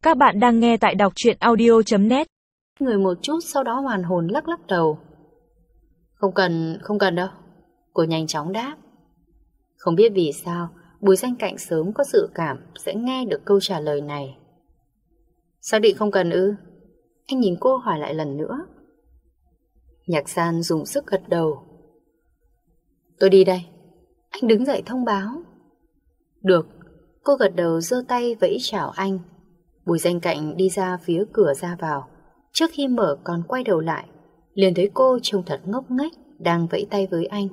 Các bạn đang nghe tại đọc truyện audio.net. Người một chút sau đó hoàn hồn lắc lắc đầu. Không cần đâu. Cô nhanh chóng đáp. Không biết vì sao Bùi Danh Cạnh sớm có dự cảm sẽ nghe được câu trả lời này. Xác định không cần ư? Anh nhìn cô hỏi lại lần nữa. Nhạc San dùng sức gật đầu. Tôi đi đây. Anh đứng dậy thông báo. Được. Cô gật đầu giơ tay vẫy chào anh. Bùi Danh Cạnh đi ra phía cửa ra vào. Trước khi mở còn quay đầu lại, liền thấy cô trông thật ngốc nghếch đang vẫy tay với anh.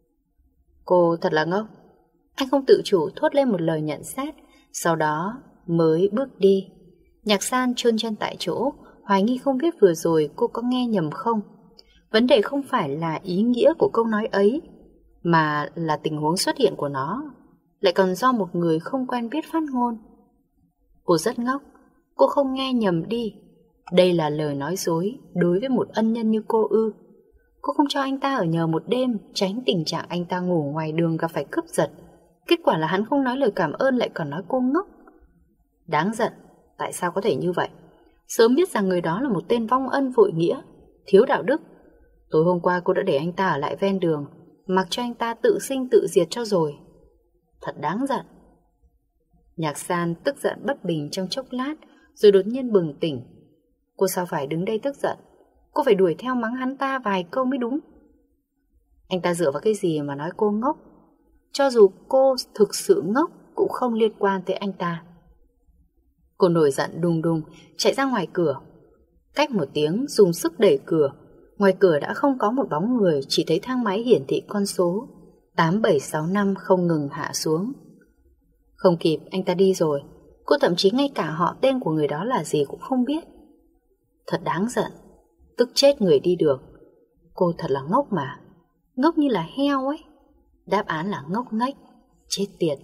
Cô thật là ngốc. Anh không tự chủ thốt lên một lời nhận xét, sau đó mới bước đi. Nhạc San chôn chân tại chỗ, hoài nghi không biết vừa rồi cô có nghe nhầm không. Vấn đề không phải là ý nghĩa của câu nói ấy, mà là tình huống xuất hiện của nó, lại còn do một người không quen biết phát ngôn. Cô rất ngốc, cô không nghe nhầm đi. Đây là lời nói dối đối với một ân nhân như cô ư? Cô không cho anh ta ở nhờ một đêm, tránh tình trạng anh ta ngủ ngoài đường gặp phải cướp giật. Kết quả là hắn không nói lời cảm ơn lại còn nói cô ngốc. Đáng giận, tại sao có thể như vậy? Sớm biết rằng người đó là một tên vong ân vội nghĩa, thiếu đạo đức. Tối hôm qua cô đã để anh ta ở lại ven đường, mặc cho anh ta tự sinh tự diệt cho rồi. Thật đáng giận. Nhạc San tức giận bất bình trong chốc lát, rồi đột nhiên bừng tỉnh. Cô sao phải đứng đây tức giận? Cô phải đuổi theo mắng hắn ta vài câu mới đúng. Anh ta dựa vào cái gì mà nói cô ngốc? Cho dù cô thực sự ngốc cũng không liên quan tới anh ta. Cô nổi giận đùng đùng chạy ra ngoài cửa. Cách một tiếng dùng sức đẩy cửa. Ngoài cửa đã không có một bóng người, chỉ thấy thang máy hiển thị con số 8765 không ngừng hạ xuống. Không kịp, anh ta đi rồi. Cô thậm chí ngay cả họ tên của người đó là gì cũng không biết. Thật đáng giận. Tức chết người đi được. Cô thật là ngốc mà. Ngốc như là heo ấy. Đáp án là ngốc nghếch. Chết tiệt.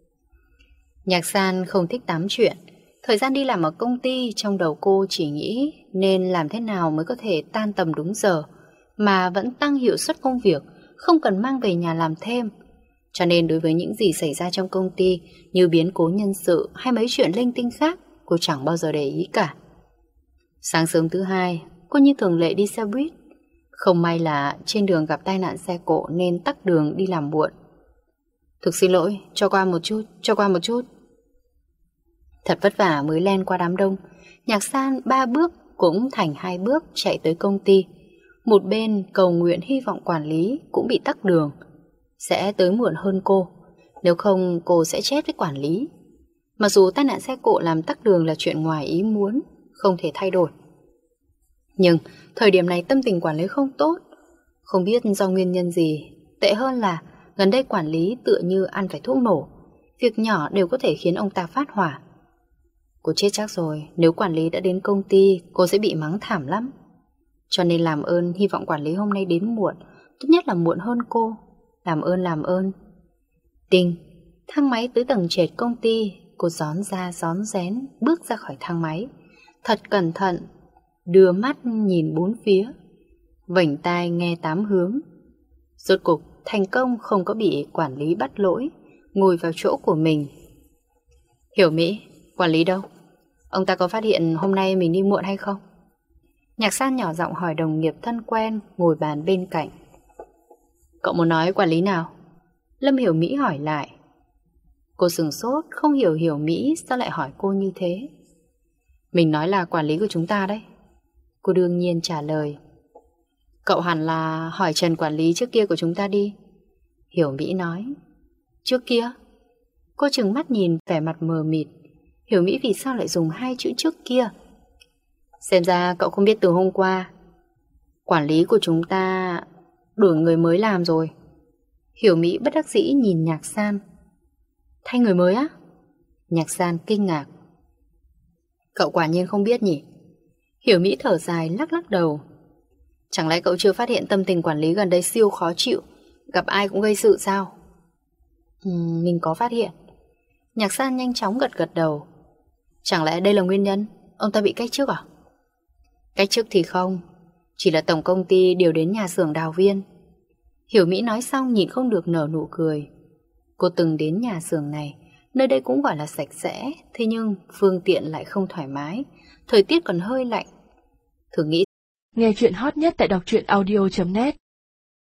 Nhạc San không thích tám chuyện. Thời gian đi làm ở công ty, trong đầu cô chỉ nghĩ nên làm thế nào mới có thể tan tầm đúng giờ mà vẫn tăng hiệu suất công việc, không cần mang về nhà làm thêm. Cho nên đối với những gì xảy ra trong công ty như biến cố nhân sự hay mấy chuyện linh tinh khác, cô chẳng bao giờ để ý cả. Sáng sớm thứ hai, cô như thường lệ đi xe buýt. Không may là trên đường gặp tai nạn xe cộ nên tắc đường đi làm muộn. Thực xin lỗi, cho qua một chút. Thật vất vả mới len qua đám đông. Nhạc San 3 bước cũng thành 2 bước chạy tới công ty. Một bên cầu nguyện hy vọng quản lý cũng bị tắc đường, sẽ tới muộn hơn cô. Nếu không cô sẽ chết với quản lý. Mặc dù tai nạn xe cộ làm tắc đường là chuyện ngoài ý muốn, không thể thay đổi. Nhưng thời điểm này tâm tình quản lý không tốt. Không biết do nguyên nhân gì. Tệ hơn là gần đây quản lý tựa như ăn phải thuốc nổ. Việc nhỏ đều có thể khiến ông ta phát hỏa. Cô chết chắc rồi. Nếu quản lý đã đến công ty, cô sẽ bị mắng thảm lắm. Cho nên làm ơn hy vọng quản lý hôm nay đến muộn. Tốt nhất là muộn hơn cô. Làm ơn. Đinh. Thang máy tới tầng trệt công ty. Cô rón ra rón rén bước ra khỏi thang máy. Thật cẩn thận, đưa mắt nhìn bốn phía, vểnh tai nghe tám hướng. Rốt cục thành công không có bị quản lý bắt lỗi, ngồi vào chỗ của mình. Hiểu Mỹ, quản lý đâu? Ông ta có phát hiện hôm nay mình đi muộn hay không? Nhạc San nhỏ giọng hỏi đồng nghiệp thân quen ngồi bàn bên cạnh. Cậu muốn nói quản lý nào? Lâm Hiểu Mỹ hỏi lại. Cô sửng sốt, không hiểu Hiểu Mỹ sao lại hỏi cô như thế. Mình nói là quản lý của chúng ta đấy. Cô đương nhiên trả lời. Cậu hẳn là hỏi Trần quản lý trước kia của chúng ta đi. Hiểu Mỹ nói. Trước kia? Cô trừng mắt nhìn vẻ mặt mờ mịt. Hiểu Mỹ vì sao lại dùng 2 chữ trước kia? Xem ra cậu không biết từ hôm qua quản lý của chúng ta đổi người mới làm rồi. Hiểu Mỹ bất đắc dĩ nhìn Nhạc San. Thay người mới á? Nhạc San kinh ngạc. Cậu quả nhiên không biết nhỉ? Hiểu Mỹ thở dài lắc lắc đầu. Chẳng lẽ cậu chưa phát hiện tâm tình quản lý gần đây siêu khó chịu, gặp ai cũng gây sự sao? Mình có phát hiện. Nhạc San nhanh chóng gật đầu. Chẳng lẽ đây là nguyên nhân? Ông ta bị cách chức à? Cách chức thì không, chỉ là tổng công ty điều đến nhà xưởng đào viên. Hiểu Mỹ nói xong nhìn không được nở nụ cười. Cô từng đến nhà xưởng này, Nơi đây cũng gọi là sạch sẽ, thế nhưng phương tiện lại không thoải mái, thời tiết còn hơi lạnh. Thử nghĩ. Nghe chuyện hot nhất tại đọc truyện audio.net